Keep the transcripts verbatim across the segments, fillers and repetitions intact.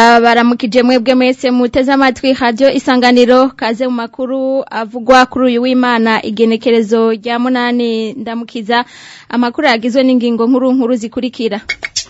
ndabaramukije mwebwe mwese muteze amatwi radio Isanganiro kaze mu makuru avugwa kuri uyu w'Imana igenekerezo rya munani ndamukiza amakuru yagizwe n'ingingo nkuru nkuru zikurikira.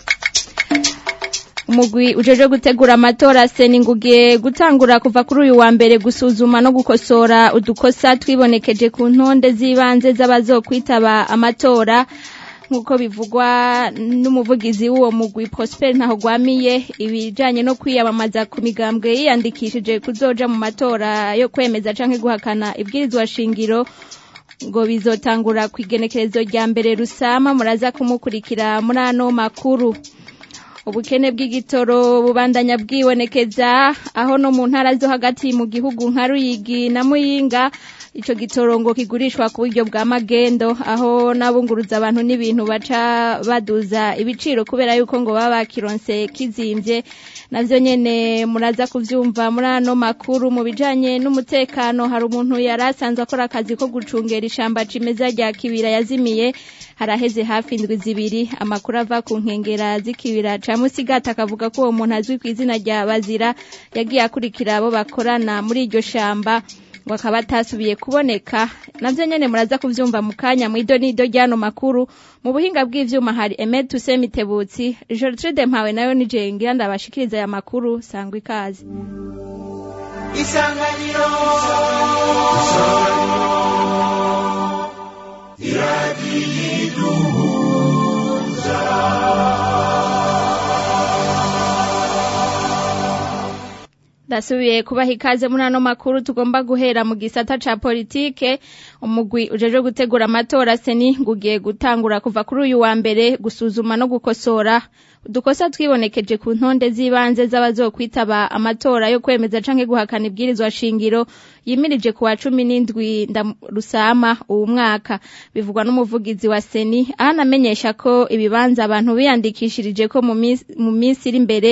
Umugwi ujeje gutegura amatora seningugiye gutangura kuva kuri uyu wa mbere gusuzuma no gukosora udukosa twibonekeje ku ntonde zibanze z'abazokwitaba amatora nkuko bivugwa n'umuvugizi w'uwo mugwi Prosper ntaho gwamiye ibijanye no kwiyamamaza ku migambwe yiyandikishije kuzoja mu matora yo kwemeza canke guhakana ibwirizwa shingiro ngo bizotangura kwigenekerezo rya mbere rusama muraza kumukurikira muri ano makuru. Ubukene bw'igitoro bubandanya bwibonekeza aho no mu ntara zo hagati mu gihugu nka Ruyigi na Muyinga ico gitoro ngo kigurishwa ku buryo bwa magendo aho nabunguruza abantu n'ibintu baca baduza ibiciro kubera yuko ngo baba bakironse kizimvye navyo nyene muraza kuvyumva muri ano makuru. Mu bijanye n'umutekano hari umuntu yarasanzwe akora akazi ko gucungera ishamba cimeza rya Kibira yazimiye haraheze hafi indwi zibiri. Amakuru ava ku nkengera z'Ikibira ca Musigata akavuga ko uwo muntu azwi ku izina rya Bazira yagiye akurikira abo bakorana muri iryo shamba wakaba atasubiye kuboneka navyo nyene muraza kuvyumva mu kanya mwido nido ryano makuru. Mu buhinga bw'ivyuma hari Emed Tusemitebutsi Gertrude Mpawe nayo nije ngira ndabashikiriza ya makuru sangwa ikaze. Isanganiro Dasubiye kubaha ikaze muri ano makuru tugomba guhera mu gisata ca politike. Umugwi ujeje gutegura amatora seni ngugiye gutangura kuva kuri uyu wa mbere gusuzuma no gukosora udukosa twibonekeje ku ntonde zibanze z'abazokwitaba amatora yo kwemeza canke guhakana ibwirizwa shingiro yimirije ku wa cumi n'indwi rusama uwu mwaka. Bivugwa n'umuvugizi wa seni ahanamenyesha ko ibibanza abantu biyandikishirije ko mu minsi iri imbere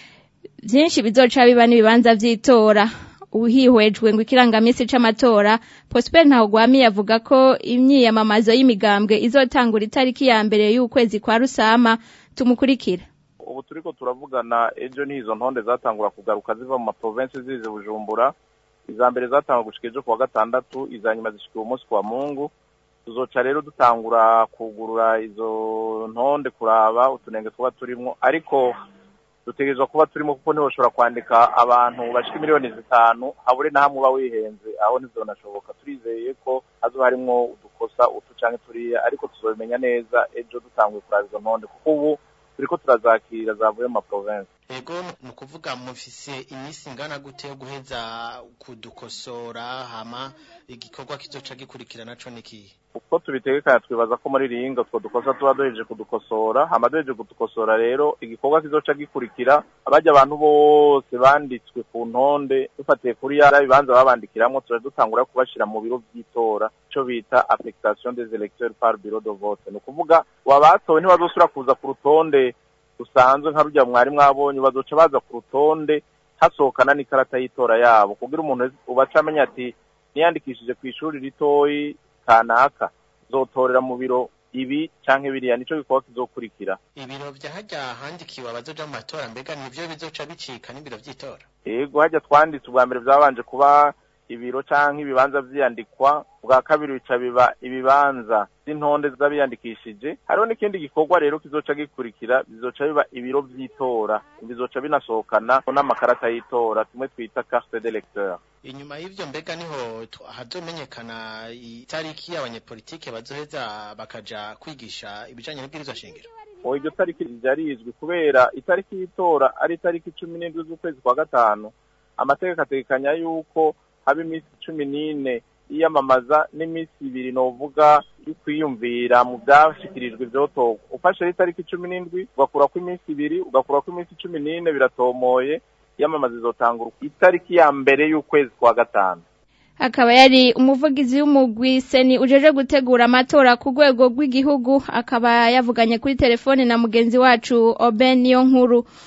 vyinshi bizoca biba n'ibibanza vy'itora. Uhihwejwe ngo ikirangamisi c'amatora Prosper ntaho gwami yavuga ko imyiyamamazo y'imigambwe izotangura itariki ya mbere y'ukwezi kwa rusama. Tumukurikira. Ubu turiko turavugana ejo nizo ntonde zatangura kugaruka ziva mu ma province zize Bujumbura. Iza mbere zatangura gushika ejo kuwa gatandatu, izanyuma zishika umunsi kwa Mungu. Tuzoca rero dutangura kugurura izo ntonde kuraba utunenge tuba turimwo, ariko dutegerezwa kuba turimo kuko niho ushobora kwandika abantu bashika miliyoni zitanu habure na hamwe bawihenze aho ntizonashoboka. Turizeye ko hazo harimo udukosa utu canke turiya, ariko tuzobimenya neza ejo dutanguye kuraba izo ntonde kuko ubu turiko turazakira zavuye mu province. Ego nukuvuga mufise imisi ngana gute yo guheza kudukosora hama igikorwa kizoca gikurikira naco niki? Uko tubitegekanya twibaza ko muri ringa two dukosa tuba doheje kudukosora, hama doheje kudukosora rero igikorwa kizoca gikurikira abaje abantu bose banditswe ku ntonde dufatiye kuri yara bibanza babandikiramwo tuje dutangura kubashira mu biro by'itora cyo bita affectation des électeurs par bureau de vote. Nukuvuga wabatowe ntibazosura kuza ku rutonde usanzwe nka rujya mwari mwabonye bazoca baza ku rutonde hasohokana n'ikarata y'itora yabo kugira umuntu ubacamenya ati niyandikishije ku ishuri ritoyi kanaka zotorera mu biro ibi canke biriya nico gikora kizokurikira. Ibiro vya hajya handikiwe abazoja mu matora mbega nivyo bizoca bicika n'ibiro vy'itora? Yego hajya twanditse ubwa mbere byabanje kuba ibiro canke ibibanza vyandikwa, bwa kabiri bica biba ibibanza z'intonde z'abiyandikishije. Hariho n'ikindi gikorwa rero kizoca gikurikira bizoca biba ibiro vy'itora, bizoca binasohokana n'amakarata y'itora tumwe twita carte d'électeur. Inyuma y'ivyo mbega niho hazomenyekana itariki y'abanyepolitike bazoheza bakaja kwigisha ibijanye n'ibwirizwa shingiro. O iryo tariki ryarizwe kubera itariki y'itora ari itariki cumi n'indwi z'ukwezi kwa gatanu. Amategeko ategekanya yuko haba imisi cumi n'ine iyamamaza n'imisi ibiri novuga kwiyumvira mu byashikirijwe vyotorwa. Ufashe itariki cumi n'indwi ugakura ku imisi ibiri ugakura ku imisi cumi n'ine biratomoye iyamamaza izotangura itariki ya mbere y'ukwezi kwa gatanu. Akaba yari umuvugizi w'umugwi seni ujeje gutegura amatora ku rwego rw'igihugu akaba yavuganye kuri telefone na mugenzi wacu Oben Niyonkuru.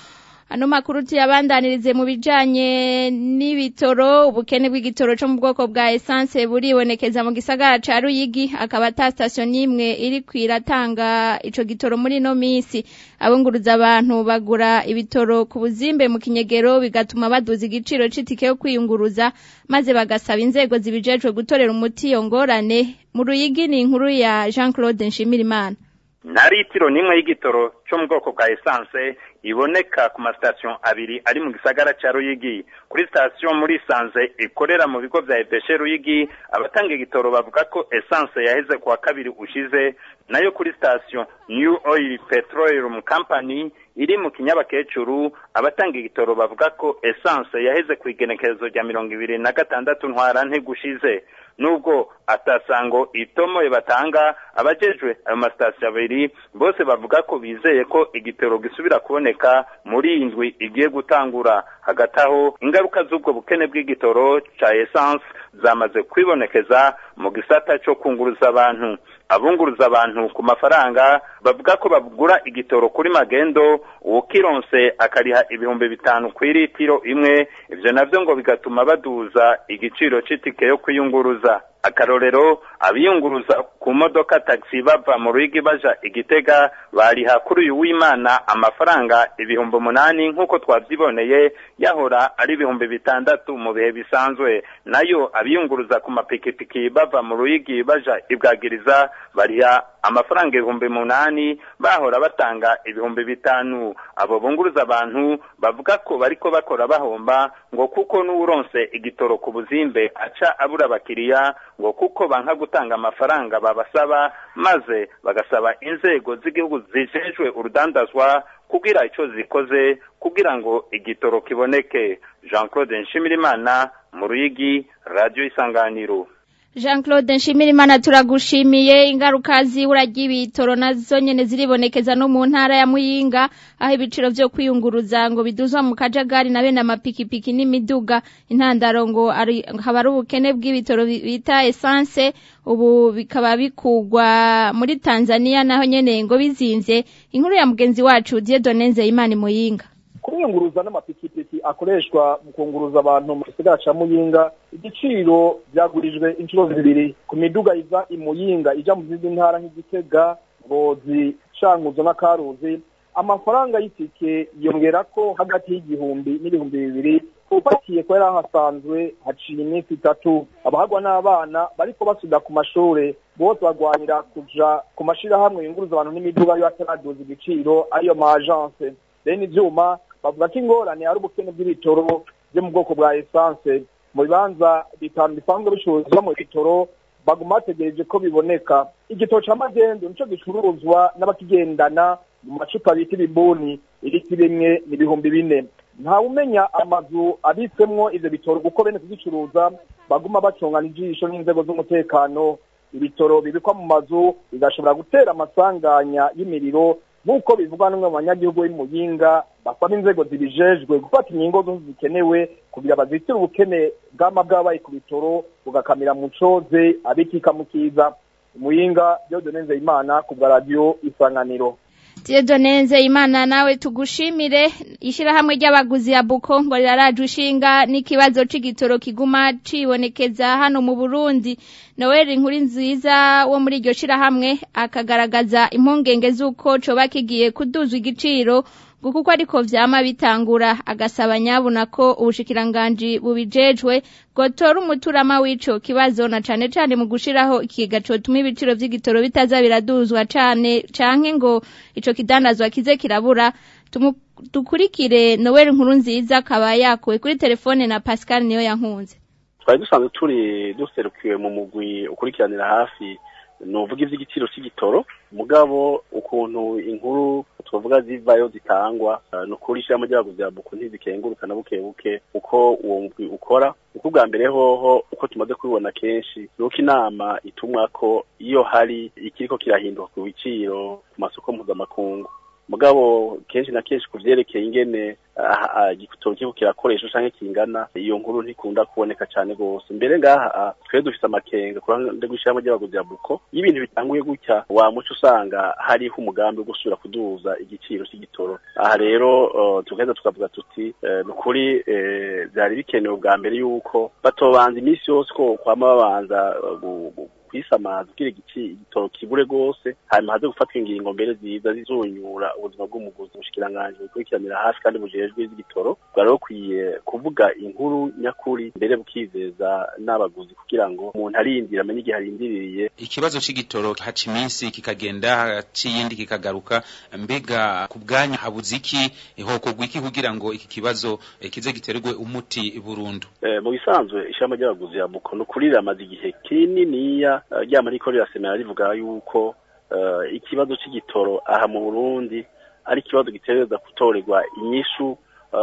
Ano makuru tuyabandanirize mu bijanye n'ibitoro ubukene bw'igitoro cyo mu bwoko bwa essence buribonekeza mu gisagara ca Ruyigi akaba ata station nimwe iri kwiratanga ico gitoro muri no misi abunguruza abantu bagura ibitoro ku buzimbe mu kinyegero bigatuma baduza igiciro c'itike yo kwiyunguruza maze bagasaba inzego zibijejwe gutorera umuti iyo ngorane. Mu Ruyigi ni inkuru ya Jean-Claude Nshimirimana. Naritiro nimwe y'igitoro cyo mu bwoko bwa essence iboneka ku ma station abiri ari mu gisagara ca Ruyigi. Kuri station muri Sanze ikorera mu bigo vya E P C Ruyigi abatanga igitoro bavuga ko essence yaheze kwa kabiri ushize, nayo kuri station New Oil Petroleum Company iri mu Kinyabakecuru abatanga igitoro bavuga ko essence yaheze ku igenekerezo rya mirongo ibiri na gatandatu ntwarante gushize. Nubwo atasango itomo batanga abajejwe ayo mastation abiri bose bavuga ko bizeye ko igitoro gisubira kuboneka muri indwi igiye gutangura. Hagataho ingaruka z'ubwo bukene bw'igitoro ca essence zamaze kwibonekeza mu gisata cyo kunguruza abantu. Abunguruza abantu ku mafaranga bavuga ko bagura igitoro kuri magendo ukironse akariha ibihumbi bitanu ku litiro imwe, ivyo navyo ngo bigatuma baduza igiciro c'itike yo kwiyunguruza. Akarorero abiyunguruza ku modoka taxi bava mu Ruyigi baja Igitega bariha kuri uyu w'Imana amafaranga ibihumbi umunani nkuko twavyiboneye yahora ari ibihumbi bitandatu mu bihe bisanzwe. Nayo abiyunguruza ku mapikipiki bava mu Ruyigi baja Ibwagiriza bariha amafaranga ibihumbi umunani bahora batanga ibihumbi bitanu. Abo bunguruza abantu bavuga ko bariko bakora bahomba ngo kuko n'uronse igitoro ku buzimbe aca abura bakiriya ngo kuko banka gutanga amafaranga babasaba maze bagasaba inzego z'igihugu zijejwe urudandazwa kugira ico zikoze kugira ngo igitoro kiboneke. Jean-Claude Nshimirimana mu Ruyigi, Radio Isanganiro. Jean-Claude Nshimirimana turagushimiye. Ingaruka z'ibura ry'ibitoro nazo nyene ziribonekeza no mu ntara ya Muyinga aho ibiciro vyo kwiyunguruza ngo biduzwa mu kajagari na bene amapikipiki n'imiduga. Intandaro ngo ari haba ari ubukene bw'ibitoro bita essence ubu bikaba bikugwa muri Tanzania naho nyene ngo bizinze. Inkuru ya mugenzi wacu Dieudonne Nzeyimana Muyinga. Kuyunguruza n'amapikipiki akoreshwa mu kunguruza abantu mu gisagara ca Muyinga igiciro byagurijwe inshuro zibiri ku miduga iza imuyinga ija mu zindi ntara nk'Igitega, Ngozi, Cankuzo na Karuzi. Amafaranga y'itike yongera ko hagati y'igihumbi n'ibihumbi bibiri upakiye ko yarahasanzwe haciye iminsi itatu. Abahagwa n'abana bariko basuda ku mashure bose bagwanira kuja ku mashirahamwe yunguruza abantu n'imiduga yo ataraduza igiciro ariyo ma agence. Bene ivyuma bavuga ko ingorane ari ubukene bw'ibitoro byo mu bwoko bwa essence. Mu bibanza bitanu bisanzwe bicuruzwa mu bitoro baguma bategereje ko biboneka. Igitoro ca magendo nico gicuruzwa n'abakigendana mu macupa bita ibibuni, iriti rimwe n'ibihumbi bine. Nta umenya amazu abitsemwo ivyo bitoro kuko bene kugicuruza baguma bacungana ijisho n'inzego z'umutekano. Ibitoro bibikwa mu mazu bigashobora gutera amasanganya y'imiriro nk'uko bivugwa n'umwe mu banyagihugu b'Imuyinga basaba inzego zibijejwe gufata ingingo zose zikenewe kugira bazitire ubukene bw'ama bw'abaye ku bitoro bugakamira mu coze abikika mu kiza. Muyinga, Dieudonne Nzeyimana ku bwa Radio Isanganiro. Dieudonne Nzeyimana nawe tugushimire. Ishirahamwe ry'abaguzi ya Buko ngo riraraje ushinga n'ikibazo c'igitoro kiguma cibonekeza hano mu Burundi. Noel Nkurinziza wo muri iryo shirahamwe akagaragaza impungenge z'uko coba kigiye kuduzwa igiciro kuko ariko vyama bitangura, agasaba nyabuna ko ubushikiranganji bubijejwe gotora umuturama w'ico kibazo na cane cane mu gushiraho ikiga cotuma ibiciro vy'igitoro bitaza biraduzwa cane canke ngo ico kidandazwa kize kirabura. Tukurikire Noel Nkurunziza akaba yakuwe kuri telefone na Pascal niyo yankunze. Twari dusanzwe turi duserukiwe mu mugwi ukurikiranira hafi nuvuga ivy'igiciro c'igitoro mugabo ukuntu inkuru twavuga zivayo zitangwa no kurisha mu ry'abaguzi ya Buko ntizikenguruka na buke buke uko uwo mugwi ukora. Uko bwa mbere hoho uko tumaze kubibona kenshi nuko inama itumwa ko iyo hari ikiriko kirahinduka ku biciro ku masoko mpuzamakungu mugabo kenshi na kenshi kuvyerekeye ingene igitoro kiriko kirakoresha canke kingana iyo nkuru ntikunda kuboneka cane gose. Mbere ngaha twe dufise amakenga kurande gushiramo ry'abaguzi ya buko y'ibintu bitanguye gutya wa muco usanga hariho umugambi wo gusubira kuduza igiciro c'igitoro. Aha rero tugenda tukavuga tuti nukuri byari bikenewe bwa mbere yuko batobanza iminsi yose ko kwama babanza kwisamaza kugira igitoro kibure gose hanyuma haze gufatwa ingingo mbere ziza zizonyura ubuzima bw'umuguzi. Ubushikiranganje bukurikiranira hafi kandi bujejwe iz'igitoro bwari bukwiye kuvuga inkuru nyakuri mbere bukizeza n'abaguzi kugira ngo umuntu arindira amenye igihe arindiriye. Ikibazo c'igitoro haca iminsi kikagenda c'iyindi kikagaruka, mbega ku bwanyu habuze iki ihokogwa iki kugira ngo iki kibazo kize giterwe umuti burundu? Mu bisanzwe ishama ry'abaguzi ya buko no kurira amazi igihe kininiya ryama riko rirasemera rivuga yuko ikibazo c'igitoro aha mu Burundi ari ikibazo gitereza gutorerwa inyishu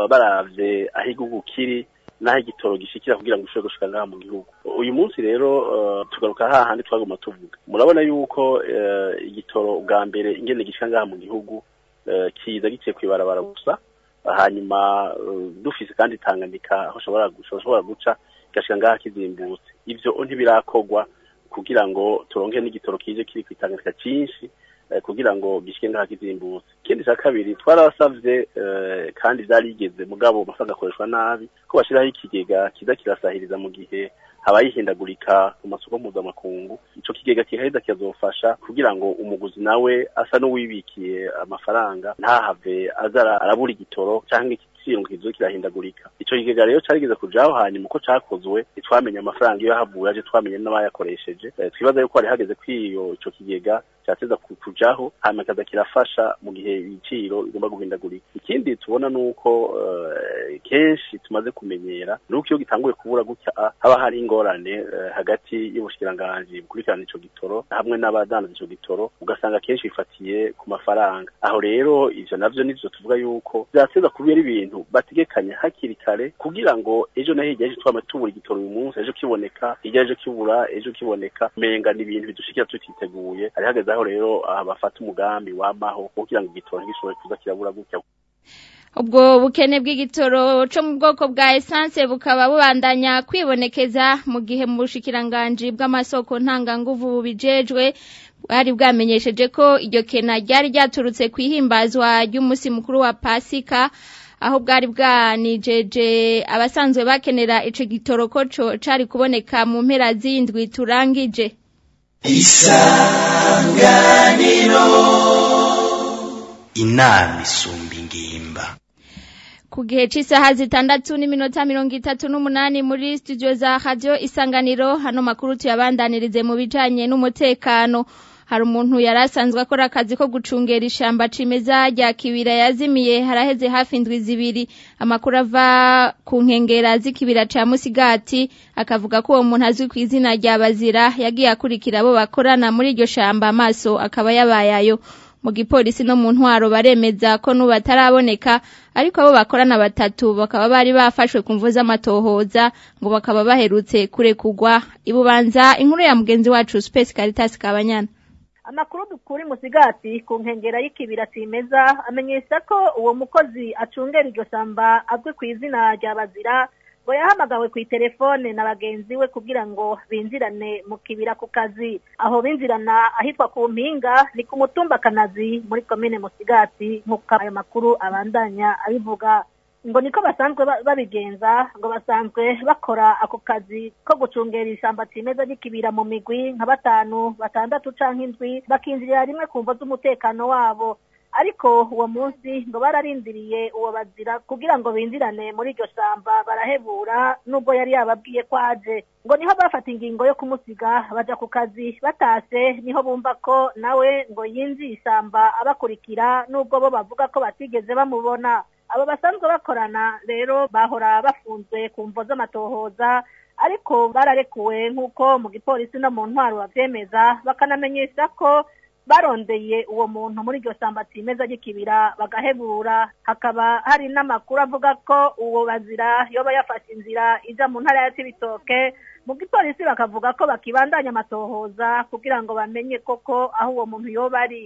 baravye aho igihugu kiri naho igitoro gishikira kugira ngo gishobore gushika ngaha mu gihugu. Uyu munsi rero tugaruka hahandi twaguma tuvuga, murabona yuko igitoro bwa mbere ingene gishika ngaha mu gihugu kiza giciye kwibarabara gusa, hanyuma dufise kandi Tanganyika aho ushobora guca gashika ngaha kizimbutse. Ivyo ntibirakogwa kugira ngo turonke n'igitoro kije kiri kwitanganyika cinshi kugira ngo gishike ngaha kizimbutse. Ikindi cya kabiri twarasavye kandi vyarigeze mugabo amafaranga akoreshwa nabi ko bashiraho ikigega kiza kirasahiriza mu gihe habaye ihindagurika ku masoko mpuzamakungu. Ico kigega kihaheza kizofasha kugira ngo umuguzi nawe asa n'uwibikiye amafaranga ntahave azara arabura igitoro canke igiciro kizo kirahindagurika. Ico kigega rero carigeze kujaho, hanyuma uko cakozwe twamenye amafaranga iyo yahavuye aje twamenye n'abayakoresheje. Twibaza yuko ari hageze kwiyo ico kigega cyateza kujaho hanyuma kaza kirafasha mu gihe ibiciro bigomba guhindagurika. Ikindi tubona nuko uh, kenshi tumaze kumenyera nuko iyo gitanguye kubura gutya haba hari ingorane uh, hagati y'ubushikiranganje bukurikirana ico gitoro hamwe n'abadandaza ico gitoro, ugasanga kenshi bifatiye ku mafaranga. Aho rero ivyo navyo nivyo tuvuga yuko byateza kubera ibintu bategekanya hakiri kare kugira ngo ejo na hirya ejo twama tubura igitoro uyu munsi, ejo kiboneka, hirya ejo kibura, ejo kiboneka, menga n'ibintu bidushikira tutiteguye. Ari hageze aho rero bafata umugambi wamaho kugira ngo igitoro gishobore kuza kirabura gutya. Ubwo bukene bw'igitoro cyo mu bwoko bwa essence bukaba bubandanya kwibonekeza mu gihe mu bushikiranganje bw'amasoko ntanganguvu bijejwe bari bwamenyesheje ko iryo kena ryari ryaturutse kwihimbazwa ry'umunsi mukuru wa Pasika, aho bwari bwanijeje abasanzwe bakenera ico gitoro ko cari kuboneka mu mpera z'indwi turangije. Isanganiro inama isumba ingimba. Ku gihe cy'isaha zitandatu n'iminota mirongo itatu n'umunani muri studio za Radio Isanganiro, hano makuru tuyabandanirize mu bijanye n'umutekano. Hari umuntu yarasanzwe akora akazi ko gucungera ishamba cimeza rya Kibira yazimiye haraheze hafi indwi zibiri. Amakuru ava ku nkengera z'ikibira ca Musigati akavuga ko uwo muntu azwi ku izina rya Bazira yagiye akurikira abo bakorana muri iryo shamba amaso akaba yabayayo. Mu gipolisi no mu ntwaro baremeza ko nuba taraboneka, ariko abo bakorana batatu bakaba bari bafashwe kumvo z'amatohoza ngo bakaba baherutse kurekugwa. Ibubanza inkuru ya mugenzi wacu Space Caritas Kabanyana. Amakuru dukuri Musigati ku nkengera y'ikibira cimeza amenyesha ko uwo mukozi acungera iryo shamba azwi ku izina rya Bazira ngo yahamagawe ku telefone na bagenzi we kugira ngo binjirane mu kibira ku kazi. Aho binjirana ahitwa ku mpinga ni ku mutumba Kanazi muri komine Musigati nk'uko ayo makuru abandanya abivuga. Ngo niko basanzwe babigenza, ngo basanzwe bakora ako kazi ko gucungera ishamba cimeza ry'ikibira mu migwi nka batanu batandatu canke indwi, bakinjirira rimwe kumvo z'umutekano wabo. Ariko uwo munsi ngo bararindiriye uwo Bazira kugira ngo binjirane muri iryo shamba barahebura, nubwo yari yababwiye ko aje. Ngo niho bafata ingingo yo kumusiga baja ku kazi. Batase niho bumva ko nawe ngo yinjiye ishamba abakurikira, nubwo bo bavuga ko batigeze bamubona. Abo basanzwe bakorana rero bahora bafunzwe ku mvo z'amatohoza, ariko bararekuwe nk'uko mu gipolisi no mu ntwaro bavyemeza, bakanamenyesha ko barondeye uwo muntu muri iryo shamba cimeza ry'ikibira bagahebura. Hakaba hari n'amakuru avuga ko uwo Bazira yoba yafashe inzira ija mu ntara ya Cibitoke. Mu gipolisi bakavuga ko bakibandanya amatohoza kugira ngo bamenye koko aho uwo muntu yoba ari.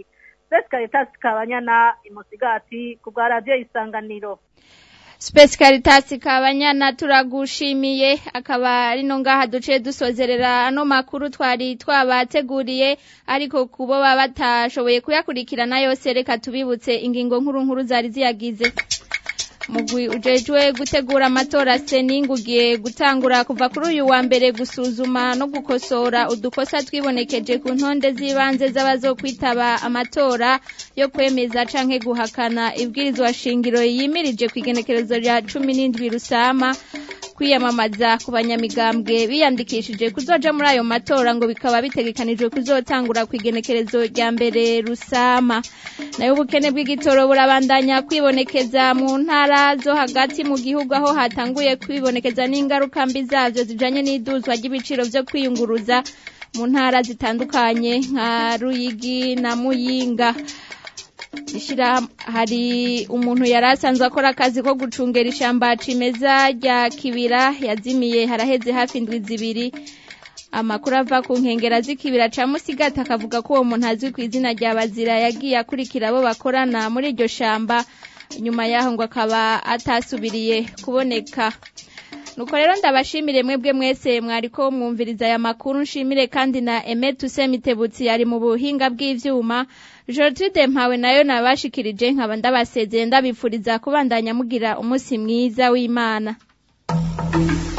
Space Caritas Kabanyana imusigati ku bwa radio Isanganiro. Space Caritas Kabanyana turagushimiye akaba ari no ngaha duce dusozerera ano makuru twari twabateguriye ariko kubo batashoboye kuyakurikirana yose reka tubibutse ingingo nkuru nkuru zari ziyagize. Mugwi ujejwe gutegura amatora seningugiye gutangura kuva kuri uyu wa mbere gusuzuma no gukosora udukosa twibonekeje ku ntonde zibanze z'abazokwitaba amatora yo kwemeza canke guhakana ibwirizwa shingiro yimirije kwigenekerezo rya cumi n'indwi Rusama kwiyamamaza ku banyamigambwe biyandikishije kuzoja muri ayo matora ngo bikaba bitegekanijwe kuzotangura kwigenekerezo rya mbere Rusama. Nayo ubukene bw'igitoro burabandanya kwibonekeza mu ntara zo hagati mu gihugu aho hatanguye kwibonekeza n'ingaruka mbi zavyo zijanye n'iduzwa ry'ibiciro vyo kwiyunguruza mu ntara zitandukanye nka Ruyigi na Muyinga. Ishira hari umuntu yarasanzwe akora akazi ko gucungera ishamba cimeza rya Kibira yazimiye haraheze hafi indwi zibiri. Amakuru ava ku nkengera z'ikibira ca Musigati akavuga ko uwo muntu azwi ku izina rya Bazira yagiye akurikira abo bakorana muri iryo shamba nyuma yaho ngo akaba atasubiriye kuboneka. Nuko rero ndabashimire mwebwe mwese mwariko mwumviriza aya makuru nshimire kandi na Emetu Semitebutsi yari mu buhinga bw'ivyuma. Jortrude Mpawe nayo nabashikirije nkaba ndabasezeye ndabifuriza kubandanya mugira umunsi mwiza w'Imana.